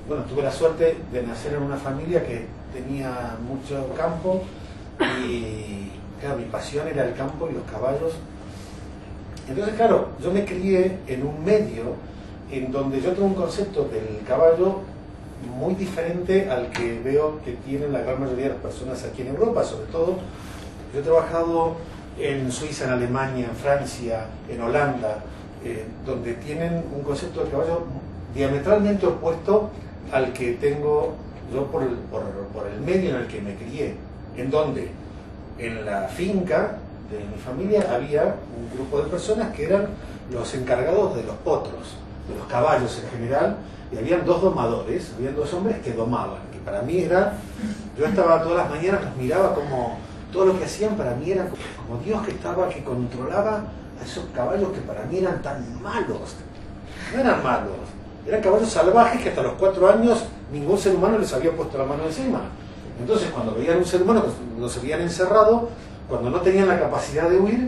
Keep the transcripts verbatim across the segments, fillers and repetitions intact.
bueno, tuve la suerte de nacer en una familia que tenía mucho campo y, claro, mi pasión era el campo y los caballos. Entonces, claro, yo me crié en un medio en donde yo tengo un concepto del caballo muy diferente al que veo que tienen la gran mayoría de las personas aquí en Europa, sobre todo. Yo he trabajado en Suiza, en Alemania, en Francia, en Holanda, eh, donde tienen un concepto del caballo diametralmente opuesto al que tengo yo por el, por, por el medio en el que me crié. En donde, en la finca de mi familia había un grupo de personas que eran los encargados de los potros, de los caballos en general, y habían dos domadores, habían dos hombres que domaban, que para mí era, yo estaba todas las mañanas, los miraba como, todo lo que hacían para mí era como, como Dios que estaba, que controlaba a esos caballos que para mí eran tan malos. No eran malos, eran caballos salvajes que hasta los cuatro años ningún ser humano les había puesto la mano encima. Entonces cuando veían un ser humano que los habían encerrado, cuando no tenían la capacidad de huir,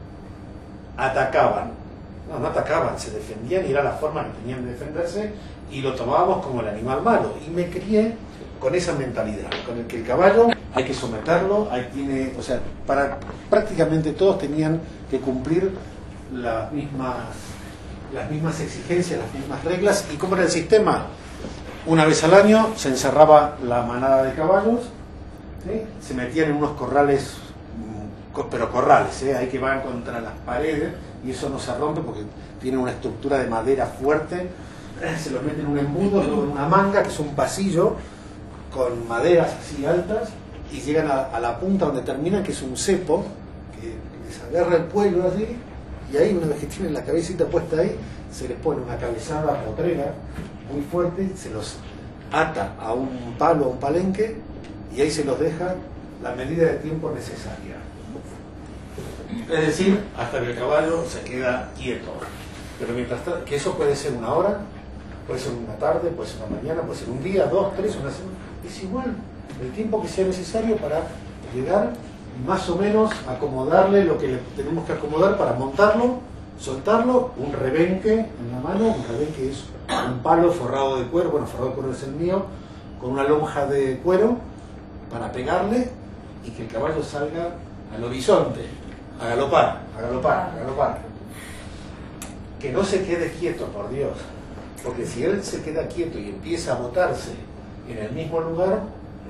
atacaban. No, no atacaban, se defendían y era la forma que tenían de defenderse y lo tomábamos como el animal malo. Y me crié con esa mentalidad, con el que el caballo hay que someterlo, hay, tiene, o sea, para prácticamente todos tenían que cumplir las mismas, las mismas exigencias, las mismas reglas. ¿Y cómo era el sistema? Una vez al año se encerraba la manada de caballos, ¿sí? Se metían en unos corrales, pero corrales, ¿eh? Ahí que van contra las paredes y eso no se rompe porque tiene una estructura de madera fuerte. Se los meten en un embudo, luego en una manga, que es un pasillo con maderas así altas, y llegan a, a la punta donde terminan, que es un cepo, que les agarra el cuello así, y ahí una vez que tienen la cabecita puesta ahí, se les pone una cabezada potrera muy fuerte, se los ata a un palo, a un palenque, y ahí se los deja la medida de tiempo necesaria. Es decir, hasta que el caballo se queda quieto. Pero mientras tanto, que eso puede ser una hora, puede ser una tarde, puede ser una mañana, puede ser un día, dos, tres, una semana, es igual, el tiempo que sea necesario para llegar más o menos a acomodarle lo que le tenemos que acomodar para montarlo, soltarlo, un rebenque en la mano, un rebenque es un palo forrado de cuero, bueno, forrado de cuero es el mío, con una lonja de cuero para pegarle y que el caballo salga al horizonte, a galopar, a galopar, a galopar. Que no se quede quieto, por Dios, porque si él se queda quieto y empieza a botarse en el mismo lugar,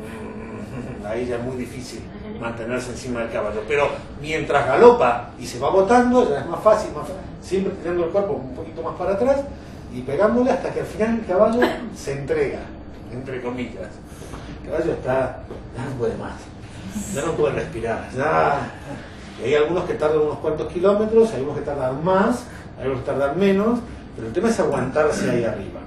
ahí ya es muy difícil mantenerse encima del caballo. Pero mientras galopa y se va botando, ya es más fácil, más fácil, siempre tirando el cuerpo un poquito más para atrás y pegándole hasta que al final el caballo se entrega, entre comillas. El caballo está, ya no puede más, ya no puede respirar, ya. Y hay algunos que tardan unos cuantos kilómetros, hay algunos que tardan más, hay algunos que tardan menos, pero el tema es aguantarse ahí arriba.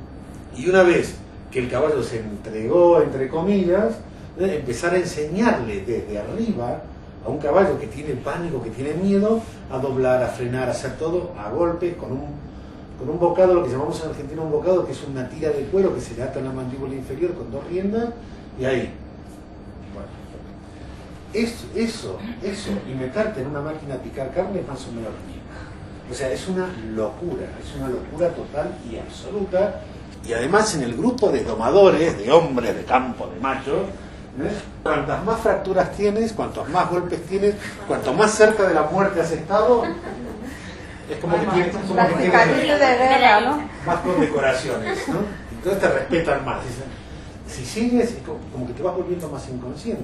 Y una vez que el caballo se entregó, entre comillas, ¿eh? Empezar a enseñarle desde arriba a un caballo que tiene pánico, que tiene miedo, a doblar, a frenar, a hacer todo a golpe, con un, con un bocado, lo que llamamos en Argentina un bocado, que es una tira de cuero que se le ata en la mandíbula inferior con dos riendas, y ahí. Bueno. Eso, eso, eso, y meterte en una máquina a picar carne es más o menos lo mismo. O sea, es una locura, es una locura total y absoluta. Y además en el grupo de domadores, de hombres, de campo, de machos, ¿eh? Cuantas más fracturas tienes, cuantos más golpes tienes, cuanto más cerca de la muerte has estado, es como que tienes, como que tienes de guerra, ¿no? más condecoraciones, ¿no? Entonces te respetan más. Si sigues, es como, como que te vas volviendo más inconsciente.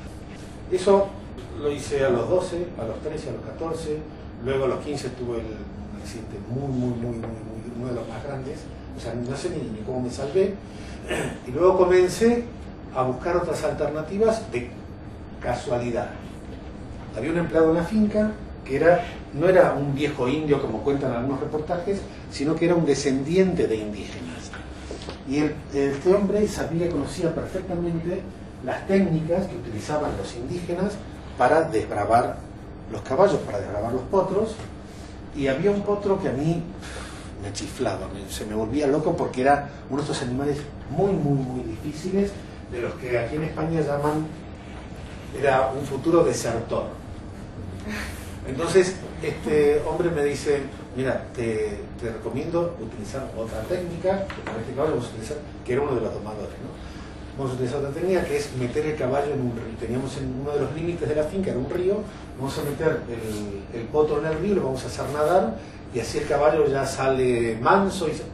Eso lo hice a los doce, a los trece, a los catorce, luego a los quince tuve el, un accidente muy, muy, muy, muy, muy, uno de los más grandes. O sea, no sé ni, ni cómo me salvé. Y luego comencé a buscar otras alternativas de casualidad. Había un empleado en la finca que era, no era un viejo indio como cuentan algunos reportajes, sino que era un descendiente de indígenas. Y el, este hombre sabía, conocía perfectamente las técnicas que utilizaban los indígenas para desbravar los caballos, para desbravar los potros. Y había un potro que a mí me chiflaba, me, se me volvía loco porque era uno de estos animales muy, muy, muy difíciles, de los que aquí en España llaman, era un futuro desertor. Entonces, este hombre me dice, mira, te, te recomiendo utilizar otra técnica, que con este caballo vamos a utilizar, que era uno de los domadores, ¿no? Vamos a utilizar otra técnica que es meter el caballo en un río. Teníamos en uno de los límites de la finca, era un río, vamos a meter el, el potro en el río, lo vamos a hacer nadar, y así el caballo ya sale manso y...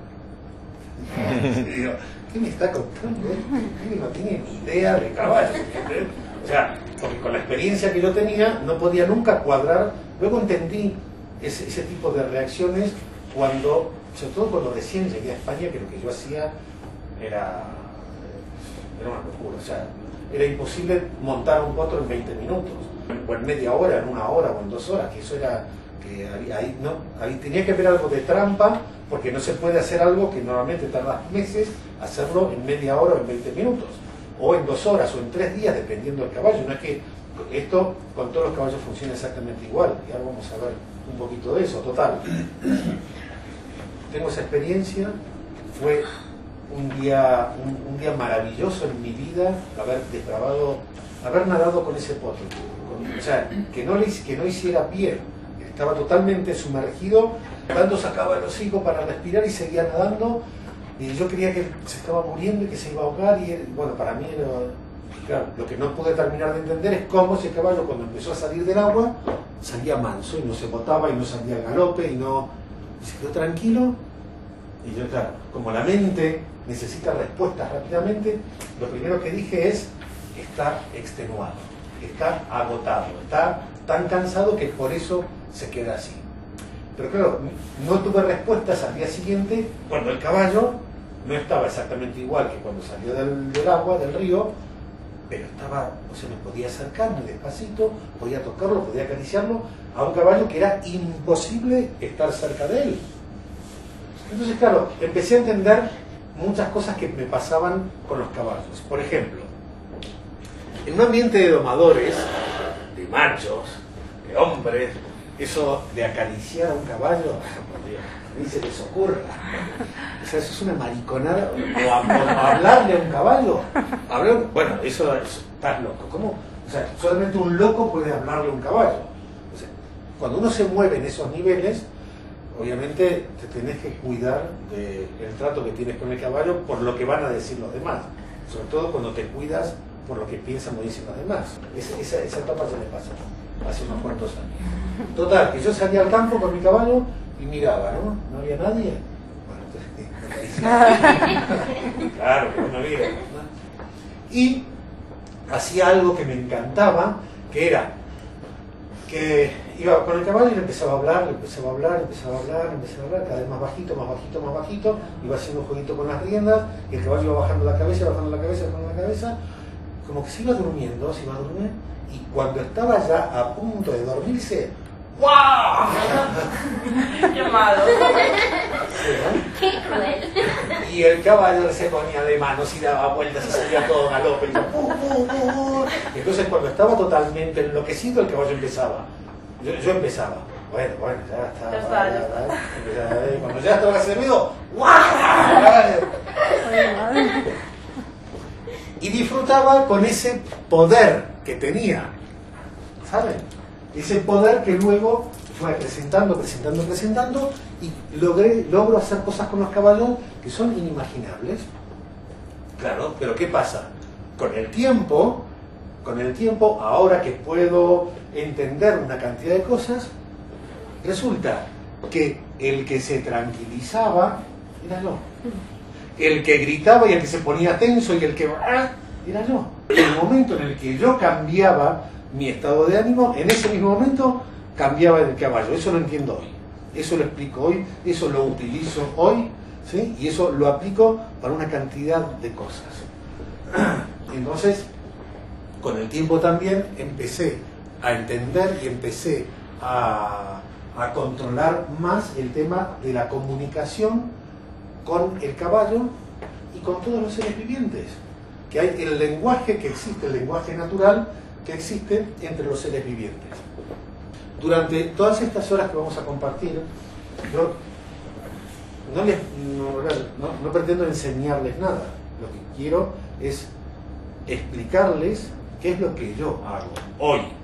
y digo, ¿qué me está contando? Él no tiene ni idea de caballo. O sea, porque con la experiencia que yo tenía no podía nunca cuadrar. Luego entendí ese, ese tipo de reacciones cuando, sobre todo cuando recién llegué a España, que lo que yo hacía era, era una locura. O sea, era imposible montar un potro en veinte minutos, o en media hora, en una hora o en dos horas, que eso era, que ahí, ahí, no, ahí tenía que haber algo de trampa, porque no se puede hacer algo que normalmente tarda meses, hacerlo en media hora o en veinte minutos, o en dos horas o en tres días, dependiendo del caballo. No es que esto con todos los caballos funciona exactamente igual, y ahora vamos a ver un poquito de eso. Total, tengo esa experiencia, fue un día, un, un día maravilloso en mi vida haber desbravado, haber nadado con ese potro, con, o sea, que no, le, que no hiciera pie, estaba totalmente sumergido, dando sacaba el hocico para respirar y seguía nadando, y yo creía que se estaba muriendo y que se iba a ahogar, y él, bueno, para mí era, claro, lo que no pude terminar de entender es cómo ese caballo, cuando empezó a salir del agua, salía manso y no se botaba y no salía al galope y no, y se quedó tranquilo. Y yo, claro, como la mente necesita respuestas rápidamente, lo primero que dije es, está extenuado, está agotado, está tan cansado que por eso se queda así. Pero claro, no tuve respuestas al día siguiente cuando el caballo no estaba exactamente igual que cuando salió del, del agua, del río, pero estaba, o sea, me podía acercar muy despacito, podía tocarlo, podía acariciarlo a un caballo que era imposible estar cerca de él. Entonces, claro, empecé a entender muchas cosas que me pasaban con los caballos. Por ejemplo, en un ambiente de domadores, de machos, de hombres, eso de acariciar a un caballo, por Dios, ni se les ocurra. O sea, eso es una mariconada. O, a, o a hablarle a un caballo. Hablar, bueno, eso es, estás loco. ¿Cómo? O sea, solamente un loco puede hablarle a un caballo. O sea, cuando uno se mueve en esos niveles, obviamente te tenés que cuidar del trato que tienes con el caballo por lo que van a decir los demás. Sobre todo cuando te cuidas por lo que piensan o dicen los demás. Esa, esa, esa etapa se me pasó hace unos cuantos años. Total, que yo salía al campo con mi caballo y miraba, ¿no? ¿No había nadie? Bueno, entonces, claro, que no había. Y hacía algo que me encantaba, que era que iba con el caballo y le empezaba a hablar, le empezaba a hablar, le empezaba a hablar, le empezaba a hablar, cada vez más bajito, más bajito, más bajito, iba haciendo un jueguito con las riendas, y el caballo iba bajando la cabeza, bajando la cabeza, bajando la cabeza, como que se iba durmiendo, se iba a dormir, y cuando estaba ya a punto de dormirse, ¡guau! ¡Qué malo! ¡Qué cruel! Y el caballo se ponía de manos y daba vueltas y salía todo galope. Y, ¡uh, uh, uh! Y entonces cuando estaba totalmente enloquecido, el caballo empezaba. Yo, yo empezaba. Bueno, bueno, ya está. Ya está, ya está. Empezaba, y cuando ya estaba ese ruido, ¡guau! Y disfrutaba con ese poder que tenía, ¿saben? Ese poder que luego fue presentando, presentando, presentando, y logré, logro hacer cosas con los caballos que son inimaginables. Claro, pero ¿qué pasa? Con el tiempo, con el tiempo, ahora que puedo entender una cantidad de cosas, resulta que el que se tranquilizaba era yo. El que gritaba y el que se ponía tenso y el que... ¡ah! Era yo. En el momento en el que yo cambiaba mi estado de ánimo, en ese mismo momento cambiaba el caballo. Eso lo entiendo hoy. Eso lo explico hoy, eso lo utilizo hoy, ¿sí? Y eso lo aplico para una cantidad de cosas. Entonces, con el tiempo también empecé a entender y empecé a, a controlar más el tema de la comunicación con el caballo y con todos los seres vivientes. Que hay el lenguaje que existe, el lenguaje natural que existe entre los seres vivientes. Durante todas estas horas que vamos a compartir, yo no, les, no, no, no pretendo enseñarles nada. Lo que quiero es explicarles qué es lo que yo hago hoy.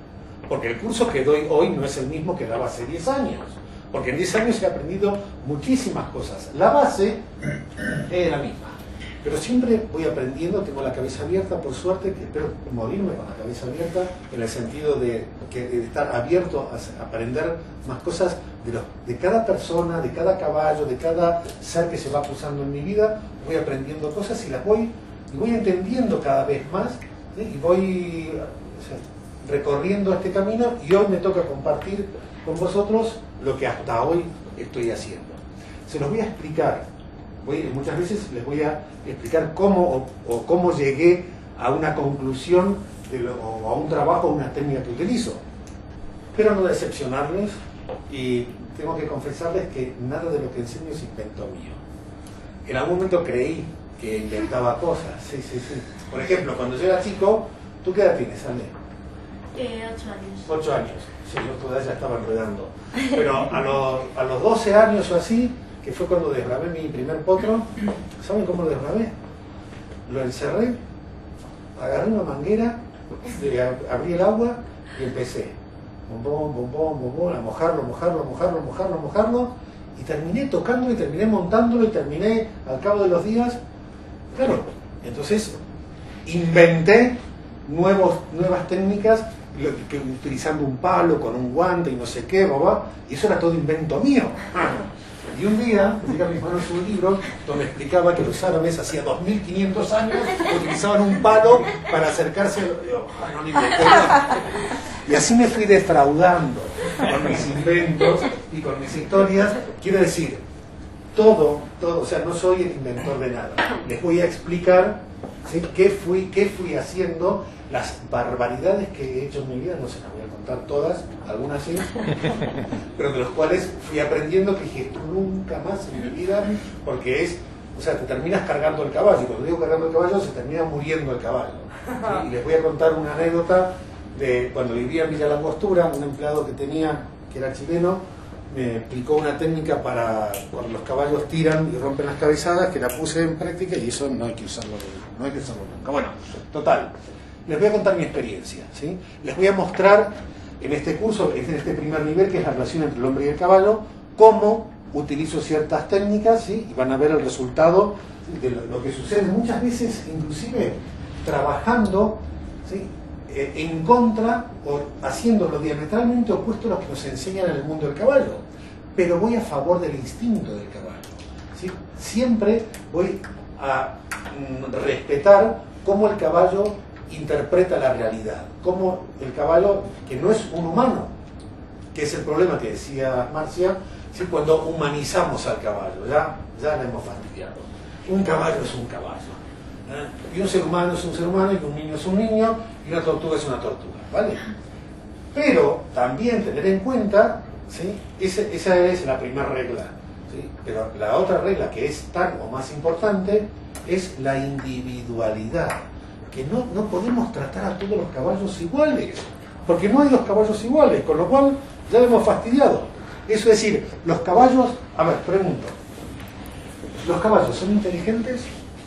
Porque el curso que doy hoy no es el mismo que daba hace diez años. Porque en diez años he aprendido muchísimas cosas. La base es la misma. Pero siempre voy aprendiendo, tengo la cabeza abierta, por suerte, que espero morirme con la cabeza abierta, en el sentido de, que, de estar abierto a aprender más cosas de, los, de cada persona, de cada caballo, de cada ser que se va cruzando en mi vida. Voy aprendiendo cosas y las voy, y voy entendiendo cada vez más, ¿sí? Y voy o sea, recorriendo este camino, y hoy me toca compartir con vosotros lo que hasta hoy estoy haciendo. Se los voy a explicar. Voy, muchas veces les voy a explicar cómo o, o cómo llegué a una conclusión de lo, o a un trabajo o una técnica que utilizo. Pero no decepcionarles, y tengo que confesarles que nada de lo que enseño es invento mío. En algún momento creí que inventaba cosas. Sí, sí, sí. Por ejemplo, cuando yo era chico, ¿tú qué edad tienes, Ale? Eh, ocho años. Ocho años. Sí, yo todavía ya estaba enredando. Pero a los, a los doce años o así, que fue cuando desbravé mi primer potro, ¿saben cómo lo desbravé? Lo encerré, agarré una manguera, abrí el agua y empecé. Bombón, bombón, bombón, a mojarlo, mojarlo, mojarlo, mojarlo, mojarlo, y terminé tocándolo y terminé montándolo y terminé al cabo de los días. Claro, entonces inventé nuevos, nuevas técnicas, que, utilizando un palo con un guante y no sé qué, babá, y eso era todo invento mío. Y un día, llega a mis manos un libro donde explicaba que los árabes hacía dos mil quinientos años utilizaban un palo para acercarse a... Yo, no le inventé nada. Y así me fui defraudando con mis inventos y con mis historias. Quiero decir, todo, todo, o sea, no soy el inventor de nada. Les voy a explicar, ¿sí?, qué fui, qué fui haciendo, las barbaridades que he hecho en mi vida, no se las voy a contar todas, algunas sí, pero de los cuales fui aprendiendo que dije, nunca más en mi vida, porque es, o sea, te terminas cargando el caballo, y cuando digo cargando el caballo, se termina muriendo el caballo. ¿Sí? Y les voy a contar una anécdota de cuando vivía en Villa Langostura, un empleado que tenía, que era chileno, me explicó una técnica para cuando los caballos tiran y rompen las cabezadas, que la puse en práctica, y eso no hay que usarlo, no hay que usarlo nunca. Bueno, total. Les voy a contar mi experiencia, ¿sí? Les voy a mostrar en este curso, en este primer nivel, que es la relación entre el hombre y el caballo, cómo utilizo ciertas técnicas, ¿sí? Y van a ver el resultado, ¿sí?, de lo, lo que sucede muchas veces, inclusive trabajando, ¿sí?, eh, en contra o haciéndolo diametralmente opuesto a lo que nos enseñan en el mundo del caballo. Pero voy a favor del instinto del caballo, ¿sí? Siempre voy a mm, respetar cómo el caballo interpreta la realidad, como el caballo, que no es un humano, que es el problema que decía Marcia, ¿sí?, cuando humanizamos al caballo, ya, ya le hemos fastidiado. Un caballo es un caballo, ¿eh? Y un ser humano es un ser humano, y un niño es un niño, y una tortuga es una tortuga, ¿vale? Pero también tener en cuenta, ¿sí?, esa, esa es la primera regla, ¿sí? Pero la otra regla, que es tan o más importante, es la individualidad. Que no, no podemos tratar a todos los caballos iguales, porque no hay dos caballos iguales, con lo cual ya lo hemos fastidiado. Eso es decir, los caballos... A ver, pregunto. ¿Los caballos son inteligentes?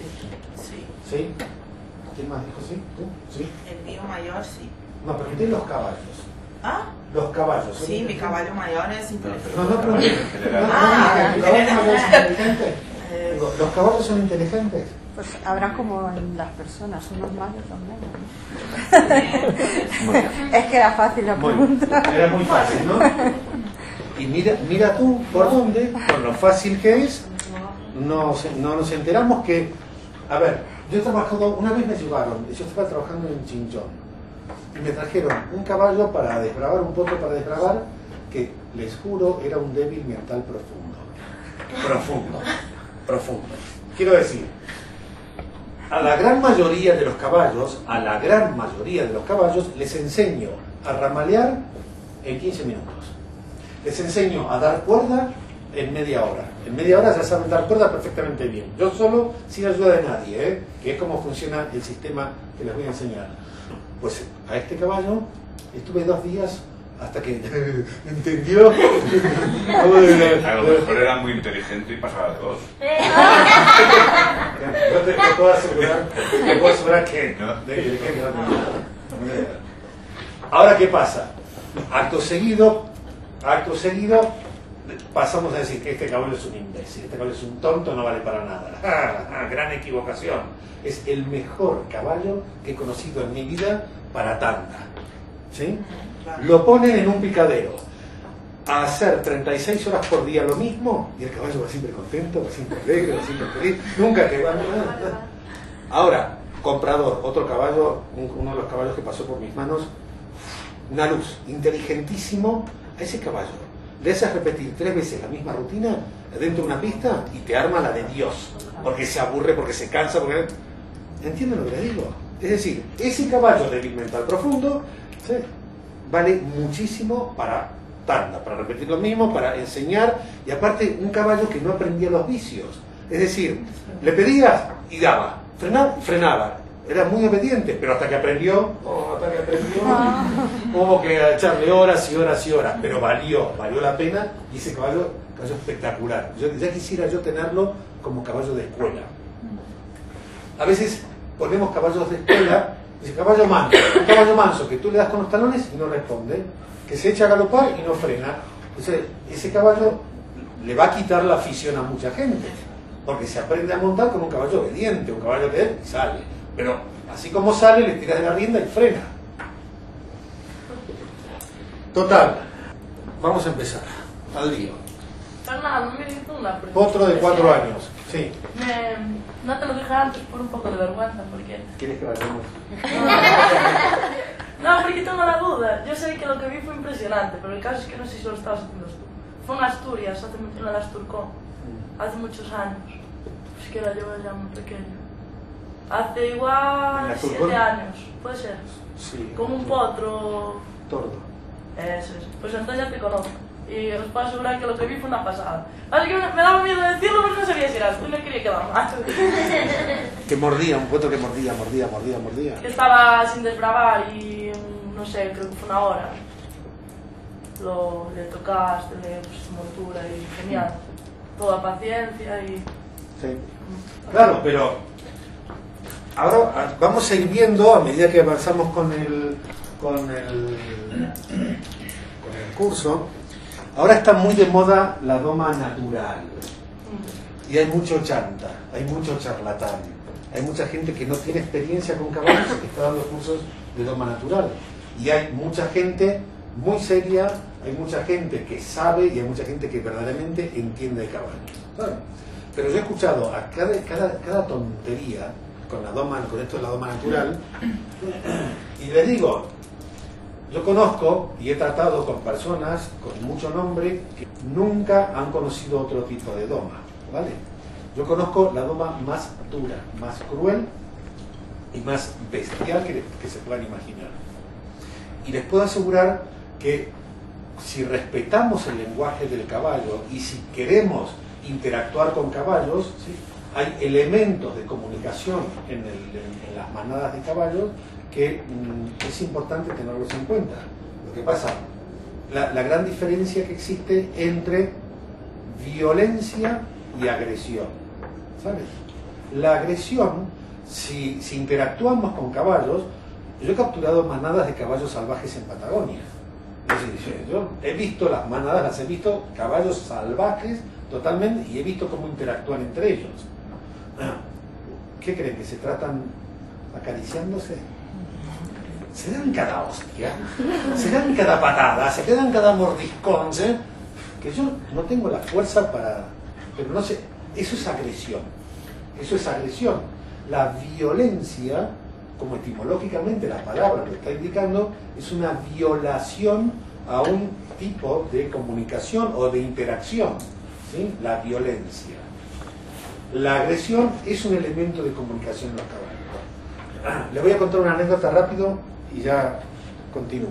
Sí. ¿Sí? ¿Quién más dijo sí? ¿Tú? ¿Sí? El mío mayor, sí. No, pregunté los caballos. ¿Ah? Los caballos. ¿son Sí, mi caballo mayor es inteligente. No, no, pregunté. Ah, ¿Los caballos mayores son inteligentes? Eh, Digo, ¿los caballos son inteligentes? Pues habrá como en las personas, unos más y otros menos, ¿no? Es que era fácil la pregunta. Bueno, era muy fácil, ¿no? Y mira, mira tú por dónde, por lo fácil que es, no, no nos enteramos que... A ver, yo he trabajado, una vez me llevaron, yo estaba trabajando en Chinchón, y me trajeron un caballo para desbravar, un potro para desbravar, que les juro era un débil mental profundo. Profundo, profundo. Quiero decir, a la gran mayoría de los caballos, a la gran mayoría de los caballos, les enseño a ramalear en quince minutos. Les enseño a dar cuerda en media hora. En media hora ya saben dar cuerda perfectamente bien. Yo solo, sin ayuda de nadie, ¿eh? Que es como funciona el sistema que les voy a enseñar. Pues a este caballo estuve dos días hasta que entendió. A lo mejor era muy inteligente y pasaba de dos. Yo te, te puedo asegurar, te puedo asegurar que no, de inteligente no tenía nada. Ahora, ¿qué pasa? Acto seguido, acto seguido, pasamos a decir que este caballo es un imbécil, este caballo es un tonto, no vale para nada. Ah, gran equivocación. Es el mejor caballo que he conocido en mi vida para tanda. ¿Sí? Lo ponen en un picadero a hacer treinta y seis horas por día lo mismo y el caballo va siempre contento, va siempre alegre, va siempre feliz, nunca que va. Ahora, comprador, otro caballo, uno de los caballos que pasó por mis manos, una luz, inteligentísimo. A ese caballo le haces repetir tres veces la misma rutina dentro de una pista y te arma la de Dios, porque se aburre, porque se cansa, porque... ¿Entienden lo que les digo? Es decir, ese caballo de mental profundo, ¿sí?, vale muchísimo para tanda, para repetir lo mismo, para enseñar, y aparte un caballo que no aprendía los vicios. Es decir, le pedías y daba, frenaba, frenaba. Era muy obediente, pero hasta que aprendió, oh, hasta que aprendió, hubo que echarle horas y horas y horas, pero valió, valió la pena, y ese caballo, caballo espectacular. Yo, ya quisiera yo tenerlo como caballo de escuela. A veces ponemos caballos de escuela, dice caballo manso, un caballo manso que tú le das con los talones y no responde, que se echa a galopar y no frena. Entonces, ese caballo le va a quitar la afición a mucha gente, porque se aprende a montar con un caballo obediente, un caballo que él sale. Pero así como sale, le tiras de la rienda y frena. Total, vamos a empezar. Al lío. Fernando, me hizo una pregunta. Potro de cuatro años, sí. Me... No te lo dije antes por un poco de vergüenza, porque... ¿Quieres que vayamos? No, porque tengo la duda. Yo sé que lo que vi fue impresionante, pero el caso es que no sé si lo estabas haciendo tú. Fue en Asturias, hace mucho, en el Asturcón, hace muchos años. Pues que era yo ya muy pequeño. Hace igual siete años, puede ser. Sí. Como un potro. Tordo. Eso es. Pues entonces ya te conozco. Y os puedo asegurar que lo que vi fue una pasada. Así que me, me daba miedo decirlo porque no sabía si eras tú y me quería quedar mal. Que mordía, un potro que mordía, mordía, mordía, mordía. Que estaba sin desbravar y no sé, creo que fue una hora. Lo, le tocaste, le pusiste montura y genial. Toda paciencia y... Sí. Claro, pero ahora vamos a ir viendo a medida que avanzamos con el con el con el curso. Ahora está muy de moda la doma natural y hay mucho chanta, hay mucho charlatán, hay mucha gente que no tiene experiencia con caballos y que está dando cursos de doma natural, y hay mucha gente muy seria, hay mucha gente que sabe y hay mucha gente que verdaderamente entiende de caballos, ¿sabes? Pero yo he escuchado a cada, cada, cada tontería con la doma, con esto de la doma natural, y les digo, yo conozco y he tratado con personas con mucho nombre que nunca han conocido otro tipo de doma, ¿vale? Yo conozco la doma más dura, más cruel y más bestial que, que se puedan imaginar. Y les puedo asegurar que si respetamos el lenguaje del caballo y si queremos interactuar con caballos, ¿sí?, hay elementos de comunicación en, el, en, en las manadas de caballos que mm, es importante tenerlos en cuenta. Lo que pasa, la, la gran diferencia que existe entre violencia y agresión, ¿sabes? La agresión, si, si interactuamos con caballos, yo he capturado manadas de caballos salvajes en Patagonia. Es decir, yo he visto las manadas, las he visto caballos salvajes totalmente, y he visto cómo interactúan entre ellos. ¿Qué creen? ¿Que se tratan acariciándose? Se dan cada hostia, se dan cada patada, se dan cada mordiscón, ¿sí? Que yo no tengo la fuerza para... Pero no sé, eso es agresión, eso es agresión. La violencia, como etimológicamente la palabra lo está indicando, es una violación a un tipo de comunicación o de interacción, ¿sí? La violencia. La agresión es un elemento de comunicación en los caballos. Les voy a contar una anécdota rápido y ya continúo.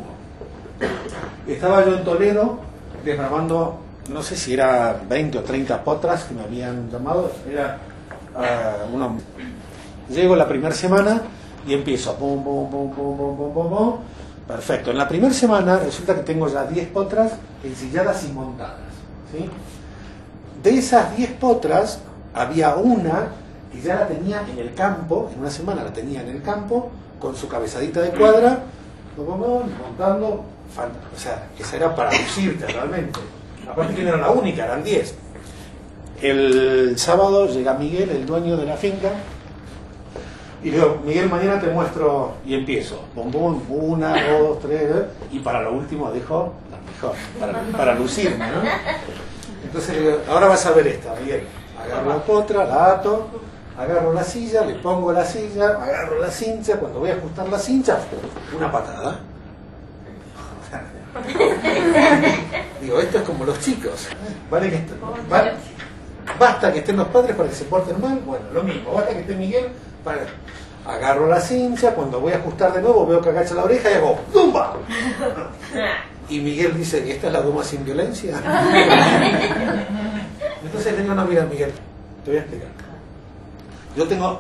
Estaba yo en Toledo desbravando, no sé si era veinte o treinta potras que me habían llamado. Era uh, una... Llego la primera semana y empiezo pum, pum, pum, pum, pum, pum, pum, pum. Perfecto. En la primera semana resulta que tengo ya diez potras ensilladas y montadas, ¿sí? De esas diez potras había una que ya la tenía en el campo, en una semana la tenía en el campo, con su cabezadita de cuadra, montando, falta. O sea, esa era para lucirte realmente. Aparte que no era la única, eran diez. El sábado llega Miguel, el dueño de la finca, y le digo, Miguel, mañana te muestro, y empiezo. Bom, bom, una, dos, tres, y para lo último dejo la mejor, para, para lucirme, ¿no? Entonces le digo, ahora vas a ver esta, Miguel. Agarro la potra, la ato, agarro la silla, le pongo la silla, agarro la cincha, cuando voy a ajustar la cincha, una patada. Digo, esto es como los chicos. Vale que est- va- basta que estén los padres para que se porten mal, bueno, lo mismo, basta que esté Miguel para... Agarro la cincha, cuando voy a ajustar de nuevo veo que agacha la oreja y hago ¡dumba! Y Miguel dice, ¿esta es la doma sin violencia? Entonces le digo, no, mira Miguel, te voy a explicar. Yo tengo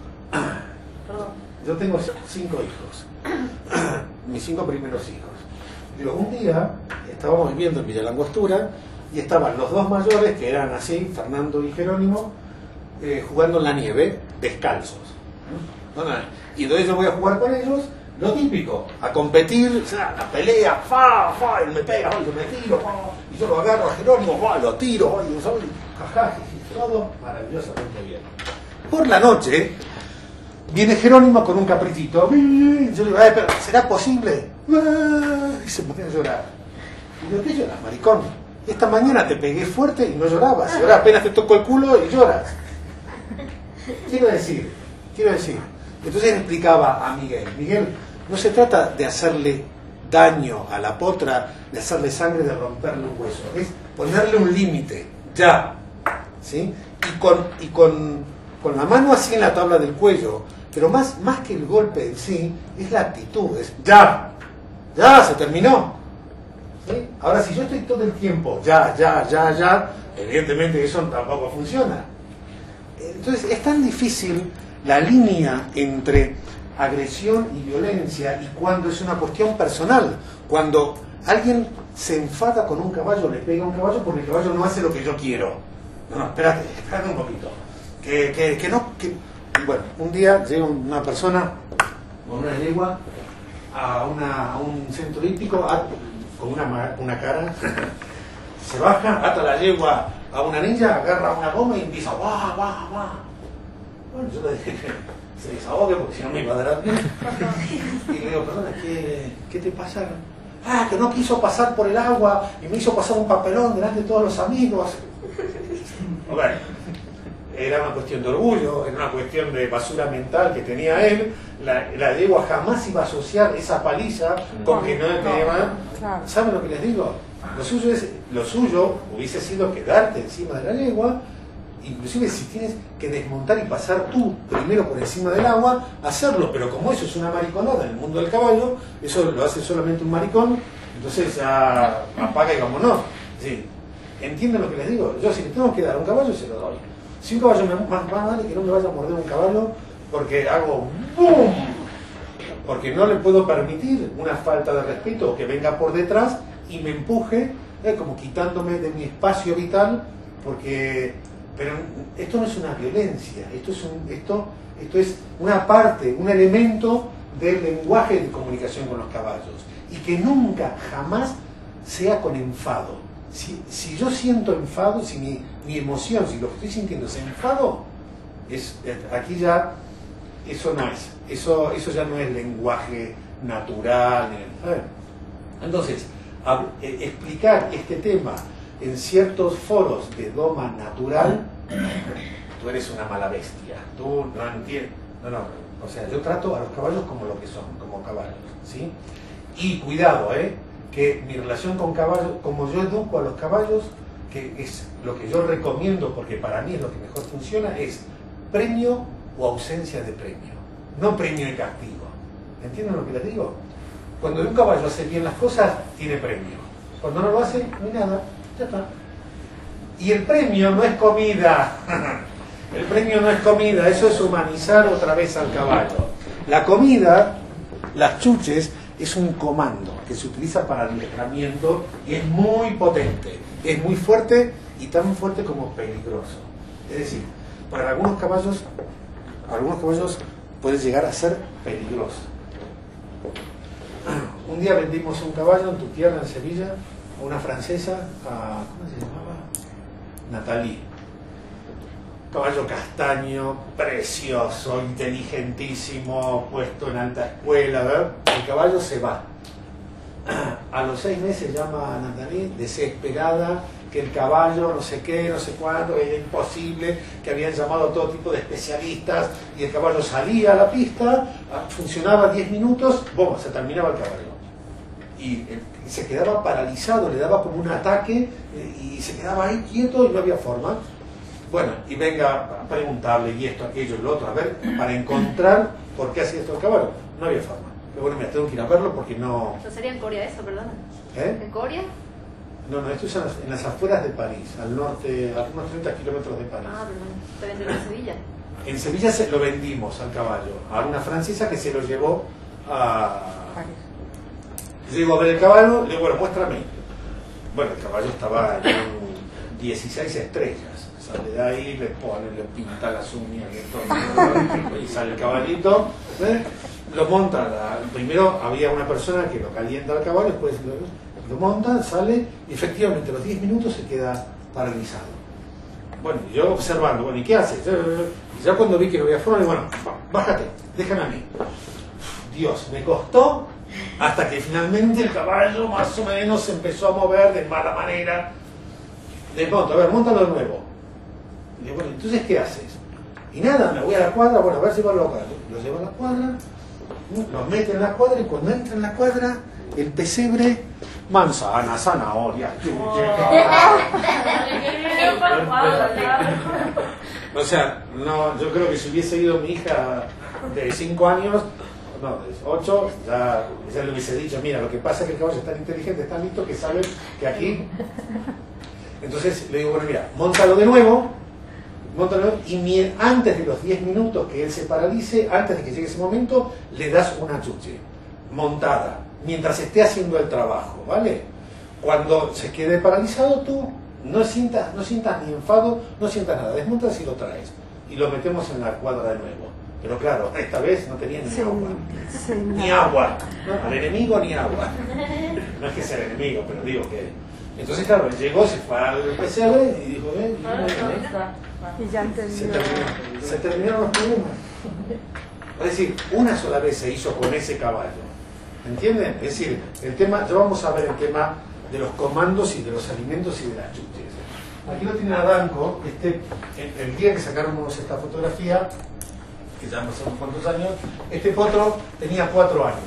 yo tengo cinco hijos, mis cinco primeros hijos. Digo, un día estábamos viviendo en Villa Langostura y estaban los dos mayores, que eran así, Fernando y Jerónimo, eh, jugando en la nieve, descalzos. ¿no? No, no. Y entonces yo voy a jugar con ellos, lo típico, a competir, o sea, la pelea, fa, fa, él me pega, yo me tiro, fa, y yo lo agarro a Jerónimo, fa, lo tiro, y yo jajaja, todo maravillosamente bien. Por la noche viene Jerónimo con un caprichito, y yo digo, pero ¿será posible? Y se pone a llorar. Y yo, ¿qué lloras, maricón? Esta mañana te pegué fuerte y no llorabas, y ahora apenas te toco el culo y lloras. Quiero decir, quiero decir, entonces le explicaba a Miguel, Miguel, no se trata de hacerle daño a la potra, de hacerle sangre, de romperle un hueso, es ponerle un límite, ya, ¿sí? Y con, y con, con la mano así en la tabla del cuello, pero más, más que el golpe en sí, es la actitud, es ya, ya, se terminó. ¿Sí? Ahora, si yo estoy todo el tiempo, ya, ya, ya, ya, evidentemente eso tampoco funciona. Entonces, es tan difícil la línea entre agresión y violencia y cuando es una cuestión personal. Cuando alguien se enfada con un caballo, le pega a un caballo porque el caballo no hace lo que yo quiero. No, no, espérate, espérate un poquito. Que, que, que no, que... Bueno, un día llega una persona con una yegua a, una, a un centro hípico a, con una, una cara, se baja, ata la yegua a una ninja, agarra una goma y empieza, va, va, va. Bueno, yo le dije que se desahogue porque si no me iba a dar algo. Y le digo, perdona, ¿qué, ¿qué te pasa? Ah, que no quiso pasar por el agua y me hizo pasar un papelón delante de todos los amigos. Bueno, era una cuestión de orgullo, era una cuestión de basura mental que tenía él. La, la yegua jamás iba a asociar esa paliza con que no le tenía. ¿Saben lo que les digo? Lo suyo, es, lo suyo hubiese sido quedarte encima de la yegua, inclusive si tienes que desmontar y pasar tú primero por encima del agua, hacerlo, pero como eso es una mariconada en el mundo del caballo, eso lo hace solamente un maricón, entonces ya apaga y vámonos. Sí. ¿Entienden lo que les digo? Yo si le tengo que dar un caballo, se lo doy. Si un caballo me más vale que no me vaya a morder un caballo porque hago ¡bum! Porque no le puedo permitir una falta de respeto o que venga por detrás y me empuje, eh, como quitándome de mi espacio vital, porque pero esto no es una violencia, esto es un, esto, esto es una parte, un elemento del lenguaje de comunicación con los caballos, y que nunca, jamás sea con enfado. Si, si yo siento enfado, si mi, mi emoción, si lo que estoy sintiendo es enfado, es, aquí ya eso no es, eso, eso ya no es lenguaje natural. ¿Saben? Entonces, a, eh, explicar este tema en ciertos foros de doma natural, tú eres una mala bestia, tú no entiendes, no, no, o sea, yo trato a los caballos como lo que son, como caballos, ¿sí? Y cuidado, ¿eh? Que mi relación con caballos, como yo educo a los caballos, que es lo que yo recomiendo, porque para mí es lo que mejor funciona, es premio o ausencia de premio, no premio y castigo. ¿Entienden lo que les digo? Cuando un caballo hace bien las cosas, tiene premio. Cuando no lo hace, no hay nada, ya está. Y el premio no es comida. El premio no es comida, eso es humanizar otra vez al caballo. La comida, las chuches, es un comando que se utiliza para el adiestramiento y es muy potente, es muy fuerte y tan fuerte como peligroso. Es decir, para algunos caballos, algunos caballos puede llegar a ser peligroso. Un día vendimos un caballo en tu tierra, en Sevilla, a una francesa, a, ¿cómo se llamaba? Nathalie. Caballo castaño, precioso, inteligentísimo, puesto en alta escuela, ¿verdad? El caballo se va. A los seis meses llama a Nathalie, desesperada, que el caballo no sé qué, no sé cuándo, era imposible, que habían llamado a todo tipo de especialistas y el caballo salía a la pista, funcionaba diez minutos, ¡bom!, se terminaba el caballo. Y se quedaba paralizado, le daba como un ataque y se quedaba ahí quieto y no había forma. Bueno, y venga a preguntarle y esto, aquello, lo otro, a ver, para encontrar por qué hacía esto el caballo. No había forma. Pero bueno, me tengo que ir a verlo porque no... ¿Eso sería en Corea eso, perdona? ¿Eh? ¿En Corea? No, no, esto es en las, en las afueras de París, al norte, a unos treinta kilómetros de París. Ah, perdón. ¿Se vende en Sevilla? En Sevilla se lo vendimos al caballo, a una francesa que se lo llevó a... Llego a ver el caballo, le digo, bueno, muéstrame. Bueno, el caballo estaba en dieciséis estrellas. Sale de ahí, le pone, le pinta las uñas y todo, y sale el caballito, ¿eh? Lo monta, la, primero había una persona que lo calienta al caballo, después lo, lo monta, sale, y efectivamente a los diez minutos se queda paralizado. Bueno, yo observando, bueno, ¿y qué haces? Y ya cuando vi que no había forma, le digo, bueno, bájate, déjame a mí. Dios, me costó hasta que finalmente el caballo más o menos se empezó a mover de mala manera. Le monto, a ver, móntalo de nuevo. Y digo, bueno, entonces, ¿qué haces? Y nada, me voy a la cuadra, bueno, a ver si va a la cuadra. Lo llevo a la cuadra, lo mete en la cuadra, y cuando entra en la cuadra, el pesebre, manzana, zanahoria. O sea, no, yo creo que si hubiese ido mi hija de cinco años, no, de ocho, ya, ya le hubiese dicho, mira, lo que pasa es que el caballo es tan inteligente, es tan listo, que sabe que aquí... Entonces le digo, bueno, mira, móntalo de nuevo, móntalo, y mi, antes de los diez minutos que él se paralice, antes de que llegue ese momento, le das una chuche montada, mientras esté haciendo el trabajo, ¿vale? Cuando se quede paralizado, tú no sientas, no sientas ni enfado, no sientas nada, desmontas y lo traes, y lo metemos en la cuadra de nuevo. Pero claro, esta vez no tenía ni sí, agua, sí, ni no. agua, ¿no? Al enemigo ni agua. No es que sea el enemigo, pero digo que... Entonces, claro, él llegó, se fue al P C R y dijo, eh, y, y ya entendió. Se, terminó, se terminaron los problemas. Es decir, una sola vez se hizo con ese caballo. ¿Entienden? Es decir, el tema, ya vamos a ver el tema de los comandos y de los alimentos y de las chuches. Aquí lo tiene Adanco, este, el, el día que sacáramos esta fotografía, que ya han pasado unos cuantos años, este potro tenía cuatro años.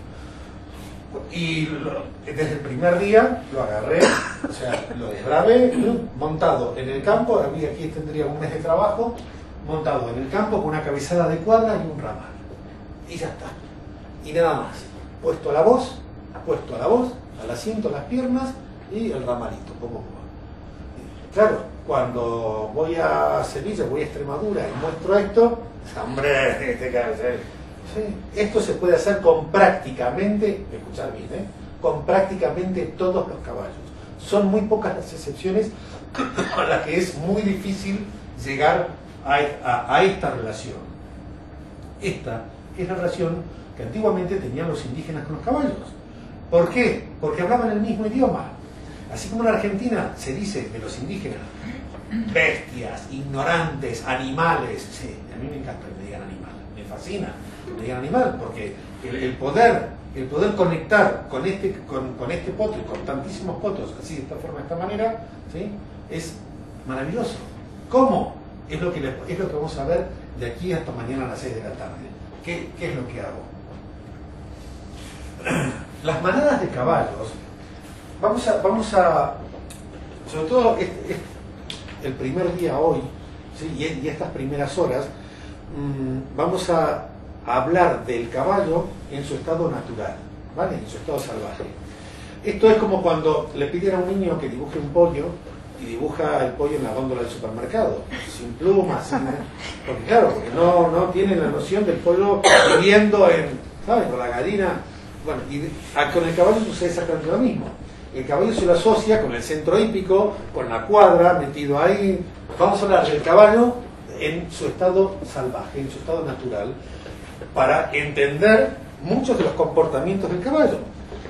Y lo, desde el primer día lo agarré, o sea, lo desbrabé, montado en el campo, aquí tendría un mes de trabajo, montado en el campo con una cabezada de cuadra y un ramal. Y ya está. Y nada más. Puesto a la voz, puesto a la voz, al asiento, las piernas y el ramalito, poco poco. Claro, cuando voy a Sevilla, voy a Extremadura y muestro esto, hombre, este cabrón. Sí. Esto se puede hacer con prácticamente, escuchar bien, ¿eh? con prácticamente todos los caballos. Son muy pocas las excepciones a las que es muy difícil llegar a, a, a esta relación. Esta es la relación que antiguamente tenían los indígenas con los caballos. ¿Por qué? Porque hablaban el mismo idioma. Así como en Argentina se dice de los indígenas, bestias, ignorantes, animales. Sí, a mí me encanta que me digan animal, me fascina que me digan animal, porque el, el poder, el poder conectar con este, con, con este potro y con tantísimos potros, así de esta forma, de esta manera, ¿sí? Es maravilloso. ¿Cómo? Es lo, que le, es lo que vamos a ver de aquí hasta mañana a las seis de la tarde. ¿Qué, qué es lo que hago? Las manadas de caballos, vamos a, vamos a sobre todo este, este, el primer día hoy, ¿sí? y, y estas primeras horas, mmm, vamos a, a hablar del caballo en su estado natural, ¿vale? En su estado salvaje. Esto es como cuando le piden a un niño que dibuje un pollo y dibuja el pollo en la góndola del supermercado, sin plumas, sin, porque claro, porque no, no tienen la noción del pollo viviendo en, ¿sabes? Con la gallina. Bueno, y con el caballo sucede exactamente lo mismo. El caballo se lo asocia con el centro hípico, con la cuadra, metido ahí. Vamos a hablar del caballo en su estado salvaje, en su estado natural, para entender muchos de los comportamientos del caballo.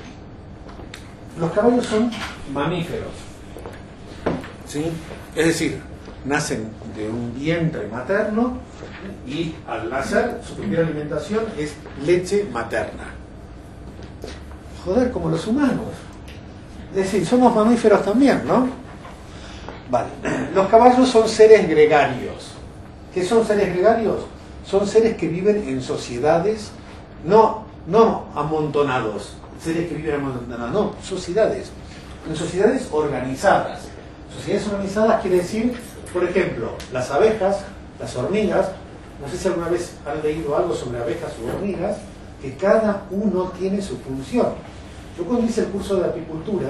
los caballos son mamíferos, ¿sí? Es decir, nacen de un vientre materno y al nacer su primera alimentación es leche materna. Joder, como los humanos. Es decir, somos mamíferos también, ¿no? Vale. Los caballos son seres gregarios. ¿Qué son seres gregarios? Son seres que viven en sociedades, no, no amontonados, seres que viven amontonados, no, sociedades, en sociedades organizadas. Sociedades organizadas quiere decir, por ejemplo, las abejas, las hormigas, no sé si alguna vez han leído algo sobre abejas o hormigas, que cada uno tiene su función. Yo cuando hice el curso de apicultura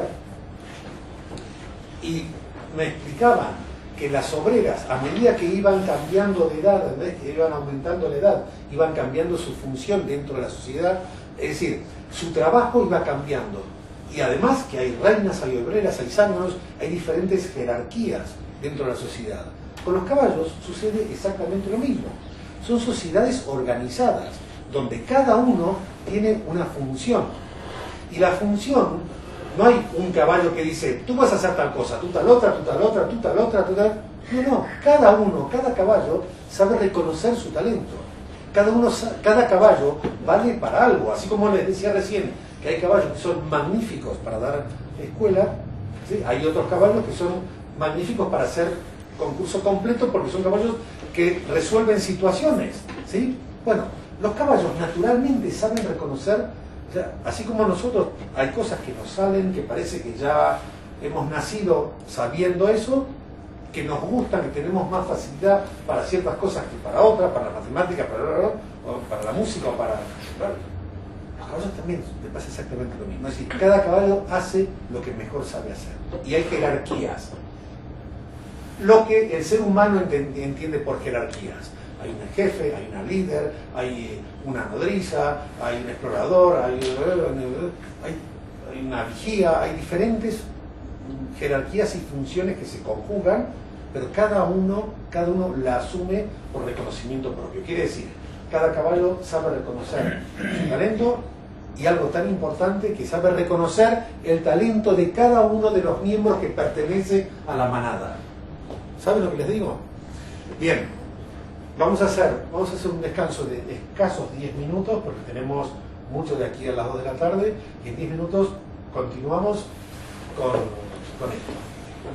y me explicaban que las obreras, a medida que iban cambiando de edad, a medida que iban aumentando la edad, iban cambiando su función dentro de la sociedad, es decir, su trabajo iba cambiando. Y además que hay reinas, hay obreras, hay zánganos, hay diferentes jerarquías dentro de la sociedad. Con los caballos sucede exactamente lo mismo. Son sociedades organizadas, donde cada uno tiene una función. Y la función, no hay un caballo que dice, tú vas a hacer tal cosa, tú tal otra, tú tal otra, tú tal otra, tú tal... No, no, cada uno, cada caballo sabe reconocer su talento. Cada, uno, cada caballo vale para algo. Así como les decía recién, que hay caballos que son magníficos para dar escuela, ¿sí? Hay otros caballos que son magníficos para hacer concurso completo porque son caballos que resuelven situaciones, ¿sí? Bueno, los caballos naturalmente saben reconocer, o sea, así como nosotros hay cosas que nos salen, que parece que ya hemos nacido sabiendo eso, que nos gustan, que tenemos más facilidad para ciertas cosas que para otras, para la matemática, para, o para la música, o para... Los caballos también les pasa exactamente lo mismo. Es decir, cada caballo hace lo que mejor sabe hacer. Y hay jerarquías. Lo que el ser humano entiende por jerarquías. Hay un jefe, hay una líder, hay una nodriza, hay un explorador, hay, hay, hay una vigía, hay diferentes jerarquías y funciones que se conjugan, pero cada uno, cada uno la asume por reconocimiento propio. Quiere decir, cada caballo sabe reconocer su talento y algo tan importante que sabe reconocer el talento de cada uno de los miembros que pertenece a la manada. ¿Saben lo que les digo? Bien, vamos a hacer, vamos a hacer un descanso de escasos diez minutos porque tenemos mucho de aquí a las dos de la tarde y en diez minutos continuamos con, con esto.